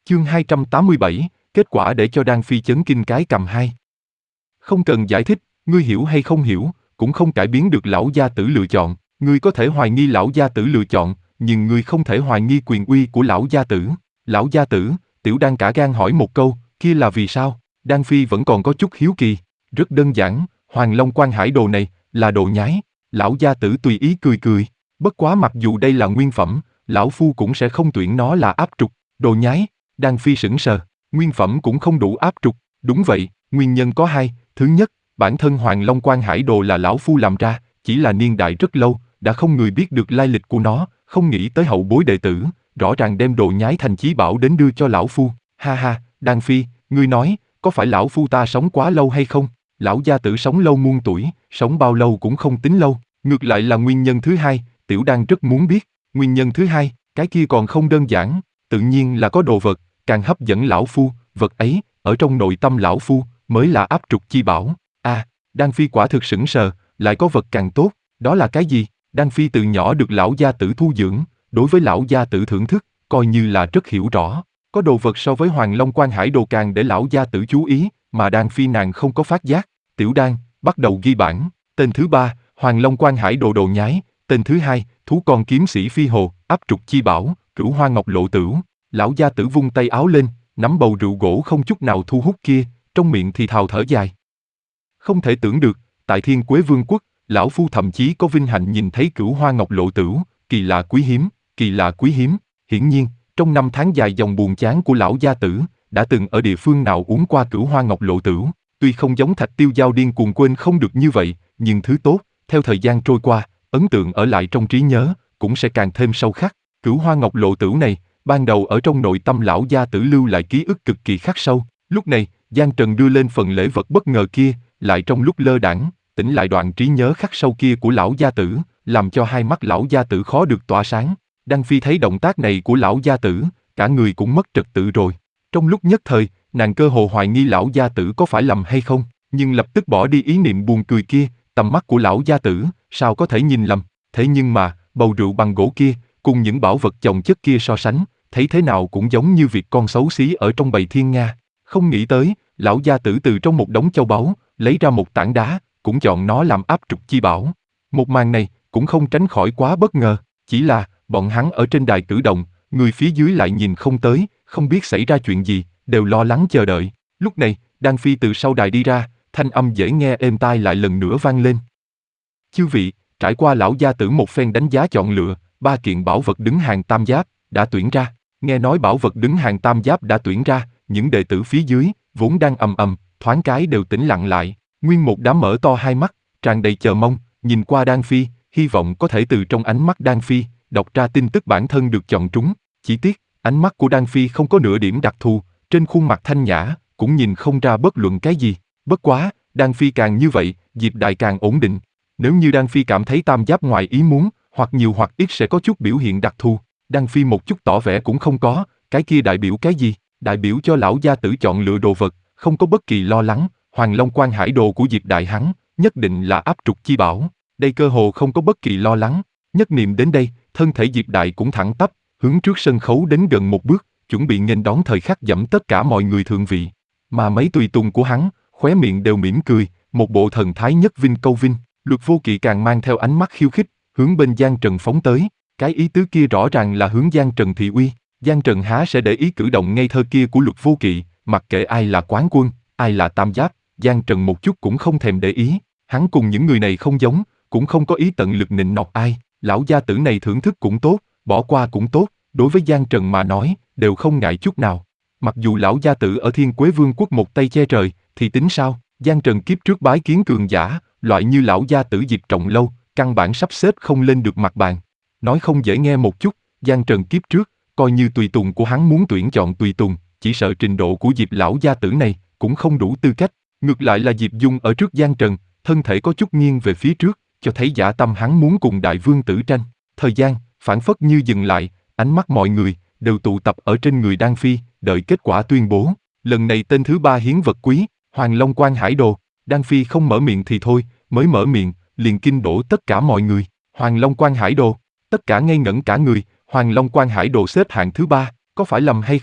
Chương 287, kết quả để cho Đan Phi chấn kinh cái cầm hai. Không cần giải thích, ngươi hiểu hay không hiểu, cũng không cải biến được lão gia tử lựa chọn. Ngươi có thể hoài nghi lão gia tử lựa chọn, nhưng ngươi không thể hoài nghi quyền uy của lão gia tử. Lão gia tử, Tiểu Đan cả gan hỏi một câu, kia là vì sao? Đan Phi vẫn còn có chút hiếu kỳ. Rất đơn giản, Hoàng Long Quan Hải đồ này, là đồ nhái. Lão gia tử tùy ý cười cười. Bất quá mặc dù đây là nguyên phẩm, lão phu cũng sẽ không tuyển nó là áp trục. Đồ nhái. Đan Phi sững sờ, nguyên phẩm cũng không đủ áp trục. Đúng vậy, nguyên nhân có hai. Thứ nhất, bản thân Hoàng Long Quan Hải đồ là lão phu làm ra, chỉ là niên đại rất lâu, đã không người biết được lai lịch của nó, không nghĩ tới hậu bối đệ tử, rõ ràng đem đồ nhái thành chí bảo đến đưa cho lão phu. Ha ha, Đan Phi, ngươi nói, có phải lão phu ta sống quá lâu hay không? Lão gia tử sống lâu muôn tuổi, sống bao lâu cũng không tính lâu, ngược lại là nguyên nhân thứ hai, Tiểu Đan rất muốn biết. Nguyên nhân thứ hai, cái kia còn không đơn giản, tự nhiên là có đồ vật, càng hấp dẫn lão phu, vật ấy, ở trong nội tâm lão phu, mới là áp trục chi bảo. Đan Phi quả thực sững sờ, lại có vật càng tốt, đó là cái gì? Đan Phi từ nhỏ được lão gia tử thu dưỡng, đối với lão gia tử thưởng thức, coi như là rất hiểu rõ. Có đồ vật so với Hoàng Long Quan Hải đồ càng để lão gia tử chú ý, mà Đan Phi nàng không có phát giác. Tiểu Đan, bắt đầu ghi bản. Tên thứ ba, Hoàng Long Quan Hải đồ đồ nhái. Tên thứ hai, thú con kiếm sĩ phi hồ, áp trục chi bảo, Cửu Hoa Ngọc Lộ Tửu. Lão gia tử vung tay áo lên, nắm bầu rượu gỗ không chút nào thu hút kia, trong miệng thì thào thở dài. Không thể tưởng được, tại Thiên Quế Vương quốc, lão phu thậm chí có vinh hạnh nhìn thấy Cửu Hoa Ngọc Lộ Tửu, kỳ lạ quý hiếm, kỳ lạ quý hiếm. Hiển nhiên, trong năm tháng dài dòng buồn chán của lão gia tử, đã từng ở địa phương nào uống qua Cửu Hoa Ngọc Lộ Tửu, tuy không giống Thạch Tiêu Giao điên cuồng quên không được như vậy, nhưng thứ tốt, theo thời gian trôi qua, ấn tượng ở lại trong trí nhớ, cũng sẽ càng thêm sâu khắc. Cửu Hoa Ngọc Lộ Tửu này, ban đầu ở trong nội tâm lão gia tử lưu lại ký ức cực kỳ khắc sâu. Lúc này, Giang Trần đưa lên phần lễ vật bất ngờ kia, lại trong lúc lơ đãng, tỉnh lại đoạn trí nhớ khắc sâu kia của lão gia tử, làm cho hai mắt lão gia tử khó được tỏa sáng. Đan Phi thấy động tác này của lão gia tử, cả người cũng mất trật tự rồi. Trong lúc nhất thời, nàng cơ hồ hoài nghi lão gia tử có phải lầm hay không, nhưng lập tức bỏ đi ý niệm buồn cười kia, tầm mắt của lão gia tử, sao có thể nhìn lầm. Thế nhưng mà, bầu rượu bằng gỗ kia, cùng những bảo vật chồng chất kia so sánh, thấy thế nào cũng giống như việc con xấu xí ở trong bầy thiên nga. Không nghĩ tới, lão gia tử từ trong một đống châu báu, lấy ra một tảng đá, cũng chọn nó làm áp trục chi bảo. Một màn này, cũng không tránh khỏi quá bất ngờ, chỉ là, bọn hắn ở trên đài cử động, người phía dưới lại nhìn không tới, không biết xảy ra chuyện gì, đều lo lắng chờ đợi. Lúc này, Đan Phi từ sau đài đi ra, thanh âm dễ nghe êm tai lại lần nữa vang lên. Chư vị, trải qua lão gia tử một phen đánh giá chọn lựa, 3 kiện bảo vật đứng hàng tam giáp, đã tuyển ra. Nghe nói bảo vật đứng hàng tam giáp đã tuyển ra, những đệ tử phía dưới, vốn đang ầm ầm, thoáng cái đều tĩnh lặng lại. Nguyên một đám mở to hai mắt, tràn đầy chờ mong, nhìn qua Đan Phi, hy vọng có thể từ trong ánh mắt Đan Phi, đọc ra tin tức bản thân được chọn trúng. Chỉ tiếc, ánh mắt của Đan Phi không có nửa điểm đặc thù, trên khuôn mặt thanh nhã, cũng nhìn không ra bất luận cái gì. Bất quá, Đan Phi càng như vậy, Diệp Đại càng ổn định. Nếu như Đan Phi cảm thấy tam giáp ngoài ý muốn, hoặc nhiều hoặc ít sẽ có chút biểu hiện đặc thù, Đan Phi một chút tỏ vẻ cũng không có, cái kia đại biểu cái gì? Đại biểu cho lão gia tử chọn lựa đồ vật, không có bất kỳ lo lắng. Hoàng Long Quan Hải đồ của Diệp Đại hắn, nhất định là áp trục chi bảo. Đây cơ hồ không có bất kỳ lo lắng. Nhất niệm đến đây, thân thể Diệp Đại cũng thẳng tắp, hướng trước sân khấu đến gần một bước, chuẩn bị nghênh đón thời khắc dẫm tất cả mọi người thượng vị. Mà mấy tùy tùng của hắn, khóe miệng đều mỉm cười, một bộ thần thái nhất vinh câu vinh. Luật Vô Kỵ càng mang theo ánh mắt khiêu khích, hướng bên Giang Trần phóng tới. Cái ý tứ kia rõ ràng là hướng Giang Trần thị uy. Giang Trần há sẽ để ý cử động ngây thơ kia của Luật Vô Kỵ, mặc kệ ai là quán quân, ai là tam giáp, Giang Trần một chút cũng không thèm để ý. Hắn cùng những người này không giống, cũng không có ý tận lực nịnh nọt ai. Lão gia tử này thưởng thức cũng tốt, bỏ qua cũng tốt, đối với Giang Trần mà nói, đều không ngại chút nào. Mặc dù lão gia tử ở Thiên Quế Vương quốc một tay che trời, thì tính sao? Giang Trần kiếp trước bái kiến cường giả, loại như lão gia tử Diệp Trọng Lâu, căn bản sắp xếp không lên được mặt bàn. Nói không dễ nghe một chút, Giang Trần kiếp trước, coi như tùy tùng của hắn muốn tuyển chọn tùy tùng, chỉ sợ trình độ của Diệp lão gia tử này cũng không đủ tư cách. Ngược lại là Diệp Dung ở trước Giang Trần, thân thể có chút nghiêng về phía trước, cho thấy dã tâm hắn muốn cùng đại vương tử tranh. Thời gian phảng phất như dừng lại, ánh mắt mọi người đều tụ tập ở trên người Đan Phi, đợi kết quả tuyên bố. Lần này tên thứ 3 hiến vật quý, Hoàng Long Quan Hải đồ. Đan Phi không mở miệng thì thôi, mới mở miệng, liền kinh đổ tất cả mọi người. Hoàng Long Quan Hải đồ, tất cả ngây ngẩn cả người. Hoàng Long Quan Hải đồ xếp hạng thứ 3, có phải lầm hay không?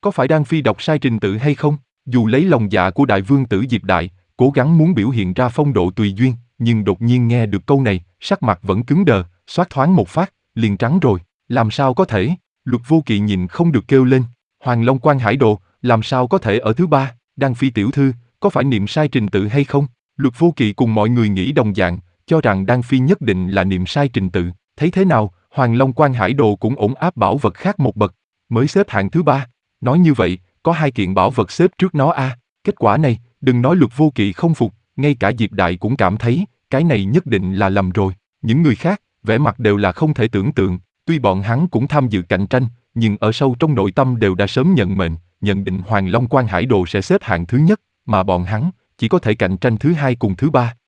có phải Đan Phi đọc sai trình tự hay không? Dù lấy lòng dạ của đại vương tử Diệp Đại, cố gắng muốn biểu hiện ra phong độ tùy duyên, nhưng đột nhiên nghe được câu này, sắc mặt vẫn cứng đờ, xoát thoáng một phát, liền trắng rồi. Làm sao có thể? Luật Vô Kỵ nhìn không được kêu lên. Hoàng Long Quan Hải Đồ, làm sao có thể ở thứ ba? Đan Phi tiểu thư, có phải niệm sai trình tự hay không? Luật Vô Kỵ cùng mọi người nghĩ đồng dạng, cho rằng Đan Phi nhất định là niệm sai trình tự. Thấy thế nào, Hoàng Long Quan Hải Đồ cũng ổn áp bảo vật khác một bậc, mới xếp hạng thứ ba. Nói như vậy, có 2 kiện bảo vật xếp trước nó a. Kết quả này, đừng nói Luật Vô Kỵ không phục, ngay cả Diệp Đại cũng cảm thấy, cái này nhất định là lầm rồi. Những người khác, vẻ mặt đều là không thể tưởng tượng, tuy bọn hắn cũng tham dự cạnh tranh, nhưng ở sâu trong nội tâm đều đã sớm nhận mệnh, nhận định Hoàng Long Quan Hải Đồ sẽ xếp hạng thứ nhất, mà bọn hắn chỉ có thể cạnh tranh thứ 2 cùng thứ 3.